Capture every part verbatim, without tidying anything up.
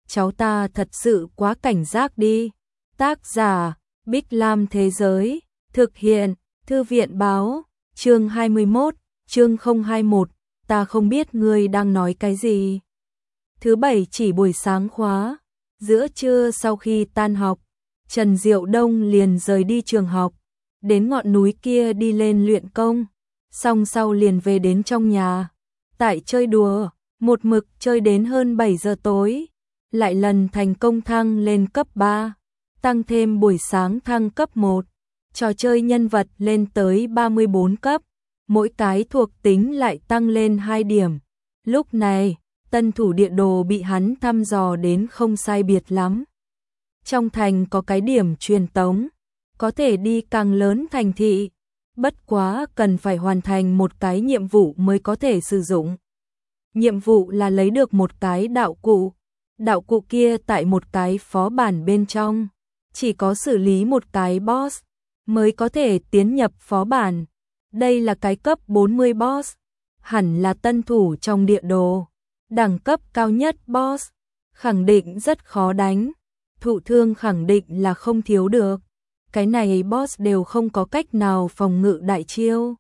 cháu ta thật sự quá cảnh giác đi. Tác giả, Bích Lam Thế Giới, thực hiện, Thư viện Báo, chương hai mươi mốt, chương không hai mốt, ta không biết ngươi đang nói cái gì. Thứ bảy chỉ buổi sáng khóa, giữa trưa sau khi tan học, Trần Diệu Đông liền rời đi trường học, đến ngọn núi kia đi lên luyện công, xong sau liền về đến trong nhà. Tại chơi đùa, một mực chơi đến hơn bảy giờ tối, lại lần thành công thăng lên cấp ba, tăng thêm buổi sáng thăng cấp một, trò chơi nhân vật lên tới ba mươi bốn cấp, mỗi cái thuộc tính lại tăng lên hai điểm. Lúc này, tân thủ địa đồ bị hắn thăm dò đến không sai biệt lắm. Trong thành có cái điểm truyền tống, có thể đi càng lớn thành thị, bất quá cần phải hoàn thành một cái nhiệm vụ mới có thể sử dụng. Nhiệm vụ là lấy được một cái đạo cụ, đạo cụ kia tại một cái phó bản bên trong, chỉ có xử lý một cái boss mới có thể tiến nhập phó bản. Đây là cái cấp bốn mươi boss, hẳn là tân thủ trong địa đồ, đẳng cấp cao nhất boss, khẳng định rất khó đánh, thụ thương khẳng định là không thiếu được. Cái này boss đều không có cách nào phòng ngự đại chiêu.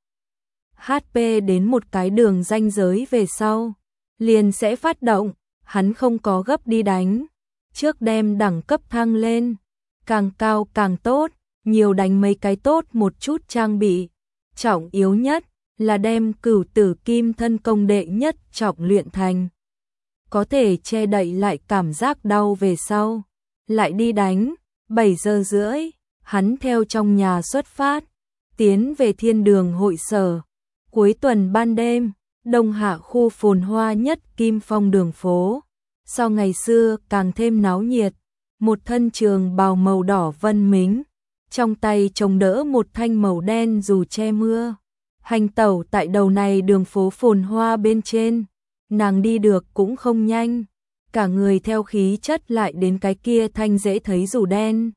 hát pê đến một cái đường ranh giới về sau, liền sẽ phát động, hắn không có gấp đi đánh, trước đem đẳng cấp thăng lên, càng cao càng tốt, nhiều đánh mấy cái tốt một chút trang bị. Trọng yếu nhất là đem cửu tử kim thân công đệ nhất trọng luyện thành, có thể che đậy lại cảm giác đau về sau, lại đi đánh. Bảy giờ rưỡi, hắn theo trong nhà xuất phát, tiến về thiên đường hội sở. Cuối tuần ban đêm, Đông Hạ khu phồn hoa nhất Kim Phong đường phố, so ngày xưa càng thêm náo nhiệt. Một thân trường bào màu đỏ Vân Mính, trong tay chống đỡ một thanh màu đen dù che mưa, hành tẩu tại đầu này đường phố phồn hoa bên trên. Nàng đi được cũng không nhanh, cả người theo khí chất lại đến cái kia thanh dễ thấy dù đen,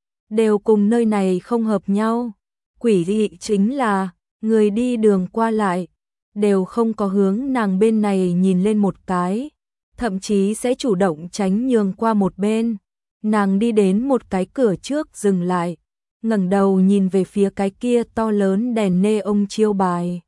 đều cùng nơi này không hợp nhau. Quỷ dị chính là, người đi đường qua lại, đều không có hướng nàng bên này nhìn lên một cái, thậm chí sẽ chủ động tránh nhường qua một bên. Nàng đi đến một cái cửa trước dừng lại, ngẩng đầu nhìn về phía cái kia to lớn đèn neon chiêu bài.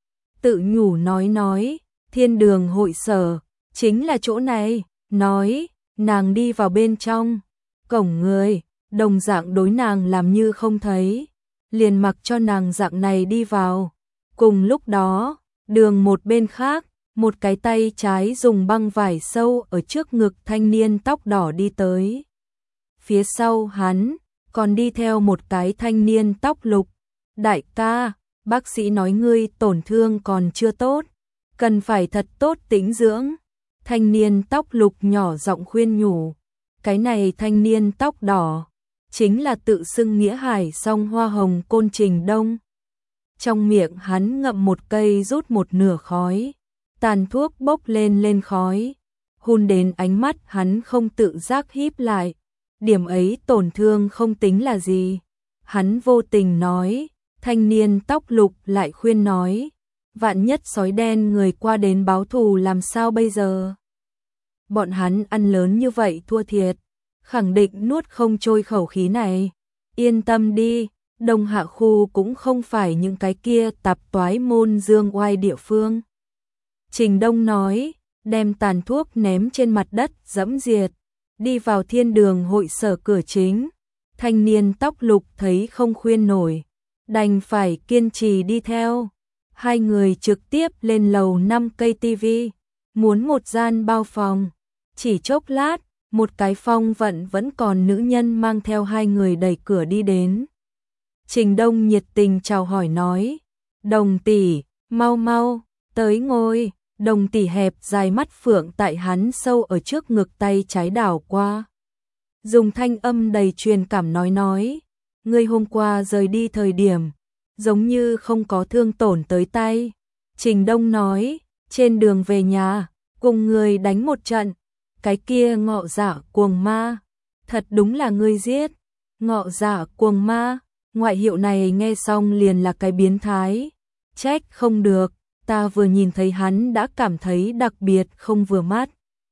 Tự nhủ nói nói, thiên đường hội sở, chính là chỗ này, nói, nàng đi vào bên trong, cổng người, đồng dạng đối nàng làm như không thấy, liền mặc cho nàng dạng này đi vào. Cùng lúc đó, đường một bên khác, một cái tay trái dùng băng vải sâu ở trước ngực thanh niên tóc đỏ đi tới. Phía sau hắn, còn đi theo một cái thanh niên tóc lục. Đại ca, bác sĩ nói ngươi tổn thương còn chưa tốt, cần phải thật tốt tĩnh dưỡng. Thanh niên tóc lục nhỏ giọng khuyên nhủ. Cái này thanh niên tóc đỏ, chính là tự xưng Nghĩa Hải song hoa hồng Côn Trình Đông. Trong miệng hắn ngậm một cây rút một nửa khói, tàn thuốc bốc lên lên khói, hun đến ánh mắt hắn không tự giác híp lại. Điểm ấy tổn thương không tính là gì. Hắn vô tình nói, thanh niên tóc lục lại khuyên nói, vạn nhất sói đen người qua đến báo thù làm sao bây giờ? Bọn hắn ăn lớn như vậy thua thiệt, khẳng định nuốt không trôi khẩu khí này. Yên tâm đi, Đông Hạ khu cũng không phải những cái kia tạp toái môn dương oai địa phương. Trình Đông nói, đem tàn thuốc ném trên mặt đất dẫm diệt. Đi vào thiên đường hội sở cửa chính, thanh niên tóc lục thấy không khuyên nổi, đành phải kiên trì đi theo. Hai người trực tiếp lên lầu năm cây tivi, muốn một gian bao phòng. Chỉ chốc lát, một cái phong vận vẫn còn nữ nhân mang theo hai người đẩy cửa đi đến. Trình Đông nhiệt tình chào hỏi nói, Đồng tỷ, mau mau, tới ngồi. Đồng tỷ hẹp dài mắt phượng tại hắn sâu ở trước ngực tay trái đảo qua. Dùng thanh âm đầy truyền cảm nói nói, ngươi hôm qua rời đi thời điểm, giống như không có thương tổn tới tay. Trình Đông nói, trên đường về nhà, cùng người đánh một trận, cái kia Ngọ Dạ Cuồng Ma, thật đúng là ngươi giết. Ngọ Dạ Cuồng Ma, ngoại hiệu này nghe xong liền là cái biến thái, trách không được. Ta vừa nhìn thấy hắn đã cảm thấy đặc biệt không vừa mắt.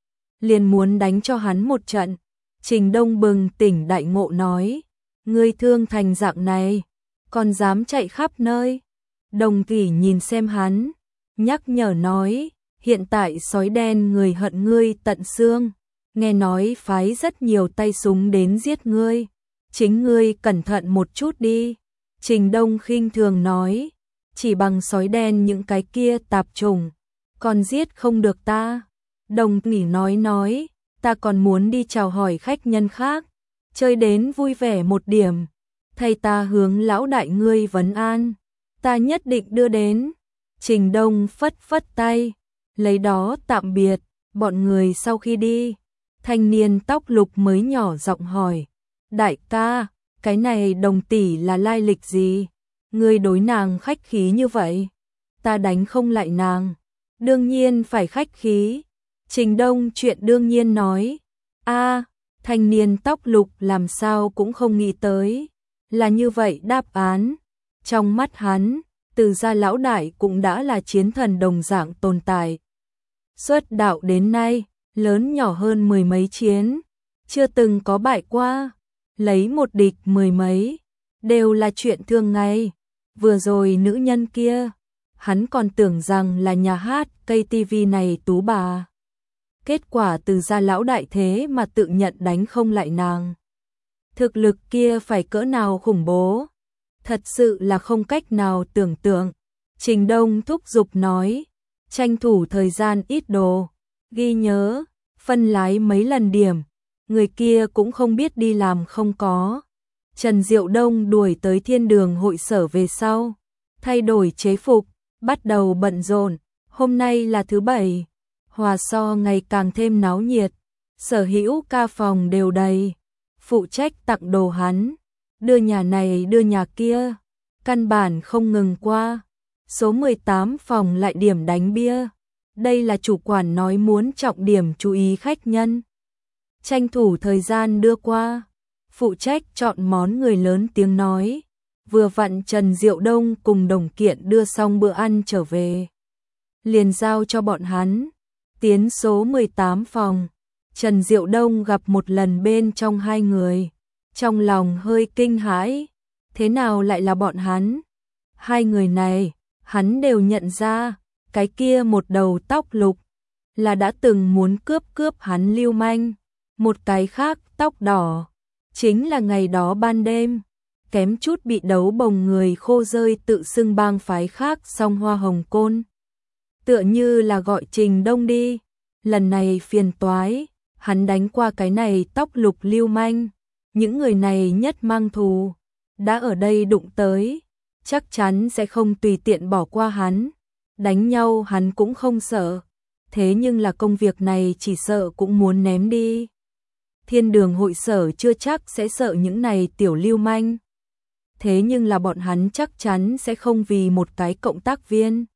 liền muốn đánh cho hắn một trận. Trình Đông bừng tỉnh đại ngộ nói, ngươi thương thành dạng này, còn dám chạy khắp nơi. Đồng Kỷ nhìn xem hắn, nhắc nhở nói, hiện tại sói đen người hận ngươi tận xương, nghe nói phái rất nhiều tay súng đến giết ngươi, chính ngươi cẩn thận một chút đi. Trình Đông khinh thường nói, chỉ bằng sói đen những cái kia tạp chủng, còn giết không được ta. Đồng Kỷ nói nói, ta còn muốn đi chào hỏi khách nhân khác, chơi đến vui vẻ một điểm, thay ta hướng lão đại ngươi vấn an, ta nhất định đưa đến. Trình Đông phất phất tay, lấy đó tạm biệt. Bọn người sau khi đi, thanh niên tóc lục mới nhỏ giọng hỏi, đại ca, cái này Đồng tỷ là lai lịch gì? Ngươi đối nàng khách khí như vậy, ta đánh không lại nàng, đương nhiên phải khách khí. Trình Đông chuyện đương nhiên nói, a, thanh niên tóc lục làm sao cũng không nghĩ tới, là như vậy đáp án. Trong mắt hắn, Từ gia lão đại cũng đã là chiến thần đồng dạng tồn tại. Xuất đạo đến nay, lớn nhỏ hơn mười mấy chiến, chưa từng có bại qua, lấy một địch mười mấy, đều là chuyện thường ngày. Vừa rồi nữ nhân kia, hắn còn tưởng rằng là nhà hát ca tê vê này tú bà. Kết quả Từ gia lão đại thế mà tự nhận đánh không lại nàng. Thực lực kia phải cỡ nào khủng bố, thật sự là không cách nào tưởng tượng. Trình Đông thúc giục nói, tranh thủ thời gian ít đồ, ghi nhớ, phân lái mấy lần điểm, người kia cũng không biết đi làm không có. Trần Diệu Đông đuổi tới Thiên Đường hội sở về sau, thay đổi chế phục, bắt đầu bận rộn. Hôm nay là thứ bảy, Hòa So ngày càng thêm náo nhiệt, sở hữu ca phòng đều đầy, phụ trách tặng đồ hắn, đưa nhà này đưa nhà kia, căn bản không ngừng qua. Số mười tám phòng lại điểm đánh bia, đây là chủ quản nói muốn trọng điểm chú ý khách nhân. Tranh thủ thời gian đưa qua, phụ trách chọn món người lớn tiếng nói, vừa vặn Trần Diệu Đông cùng Đồng Kiện đưa xong bữa ăn trở về, liền giao cho bọn hắn. Tiến số mười tám phòng, Trần Diệu Đông gặp một lần bên trong hai người, trong lòng hơi kinh hãi, thế nào lại là bọn hắn? Hai người này, hắn đều nhận ra, cái kia một đầu tóc lục, là đã từng muốn cướp cướp hắn lưu manh, một cái khác tóc đỏ, chính là ngày đó ban đêm, kém chút bị đấu bồng người khô rơi tự xưng bang phái khác song Hoa Hồng Côn. Tựa như là gọi Trình Đông đi, lần này phiền toái, hắn đánh qua cái này tóc lục lưu manh, những người này nhất mang thù, đã ở đây đụng tới, chắc chắn sẽ không tùy tiện bỏ qua hắn, đánh nhau hắn cũng không sợ, thế nhưng là công việc này chỉ sợ cũng muốn ném đi. Thiên Đường hội sở chưa chắc sẽ sợ những này tiểu lưu manh, thế nhưng là bọn hắn chắc chắn sẽ không vì một cái cộng tác viên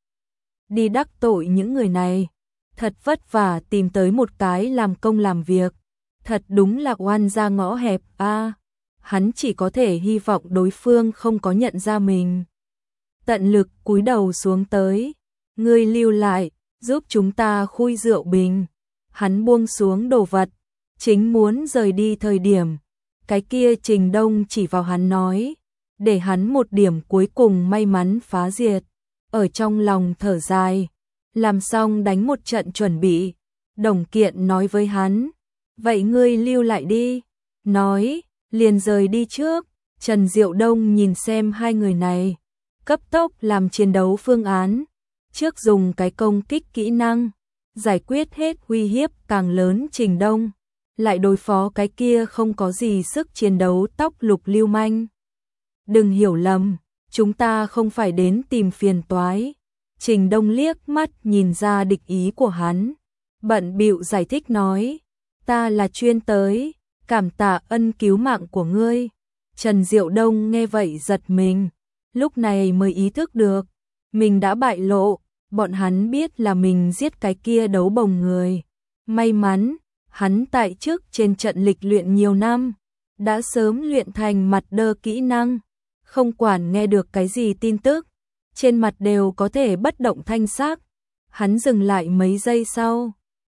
đi đắc tội những người này, thật vất vả tìm tới một cái làm công làm việc, thật đúng là oan ra ngõ hẹp a. À, hắn chỉ có thể hy vọng đối phương không có nhận ra mình. Tận lực cúi đầu xuống tới, ngươi lưu lại, giúp chúng ta khui rượu bình. Hắn buông xuống đồ vật, chính muốn rời đi thời điểm, cái kia Trình Đông chỉ vào hắn nói, để hắn một điểm cuối cùng may mắn phá diệt. Ở trong lòng thở dài, làm xong đánh một trận chuẩn bị, Đồng Kiện nói với hắn, vậy ngươi lưu lại đi, nói, liền rời đi trước. Trần Diệu Đông nhìn xem hai người này, cấp tốc làm chiến đấu phương án, trước dùng cái công kích kỹ năng, giải quyết hết uy hiếp càng lớn Trình Đông, lại đối phó cái kia không có gì sức chiến đấu tóc lục lưu manh. Đừng hiểu lầm, chúng ta không phải đến tìm phiền toái. Trình Đông liếc mắt nhìn ra địch ý của hắn, bận bịu giải thích nói, ta là chuyên tới, cảm tạ ân cứu mạng của ngươi. Trần Diệu Đông nghe vậy giật mình, lúc này mới ý thức được, mình đã bại lộ, bọn hắn biết là mình giết cái kia đấu bồng người. May mắn, hắn tại trước trên trận lịch luyện nhiều năm, đã sớm luyện thành mặt đơ kỹ năng, không quản nghe được cái gì tin tức, trên mặt đều có thể bất động thanh sắc. Hắn dừng lại mấy giây sau,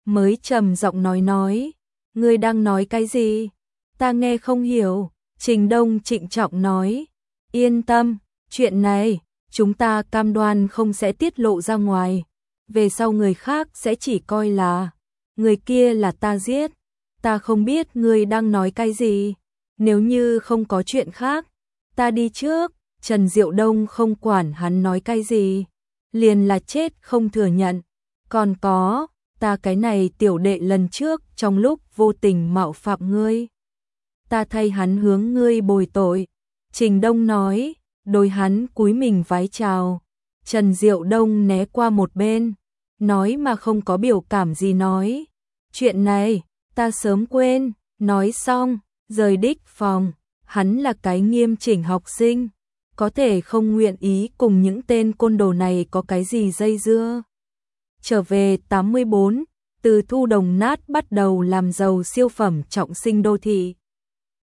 mới trầm giọng nói nói, ngươi đang nói cái gì? Ta nghe không hiểu. Trình Đông trịnh trọng nói, yên tâm, chuyện này, chúng ta cam đoan không sẽ tiết lộ ra ngoài. Về sau người khác sẽ chỉ coi là, người kia là ta giết. Ta không biết ngươi đang nói cái gì. Nếu như không có chuyện khác, ta đi trước. Trần Diệu Đông không quản hắn nói cái gì, liền là chết không thừa nhận. Còn có, ta cái này tiểu đệ lần trước trong lúc vô tình mạo phạm ngươi, ta thay hắn hướng ngươi bồi tội. Trình Đông nói, đối hắn cúi mình vái chào. Trần Diệu Đông né qua một bên, nói mà không có biểu cảm gì nói, chuyện này, ta sớm quên. Nói xong, rời đích phòng. Hắn là cái nghiêm chỉnh học sinh, có thể không nguyện ý cùng những tên côn đồ này có cái gì dây dưa. Trở về tám mươi bốn, từ thu đồng nát bắt đầu làm giàu siêu phẩm trọng sinh đô thị.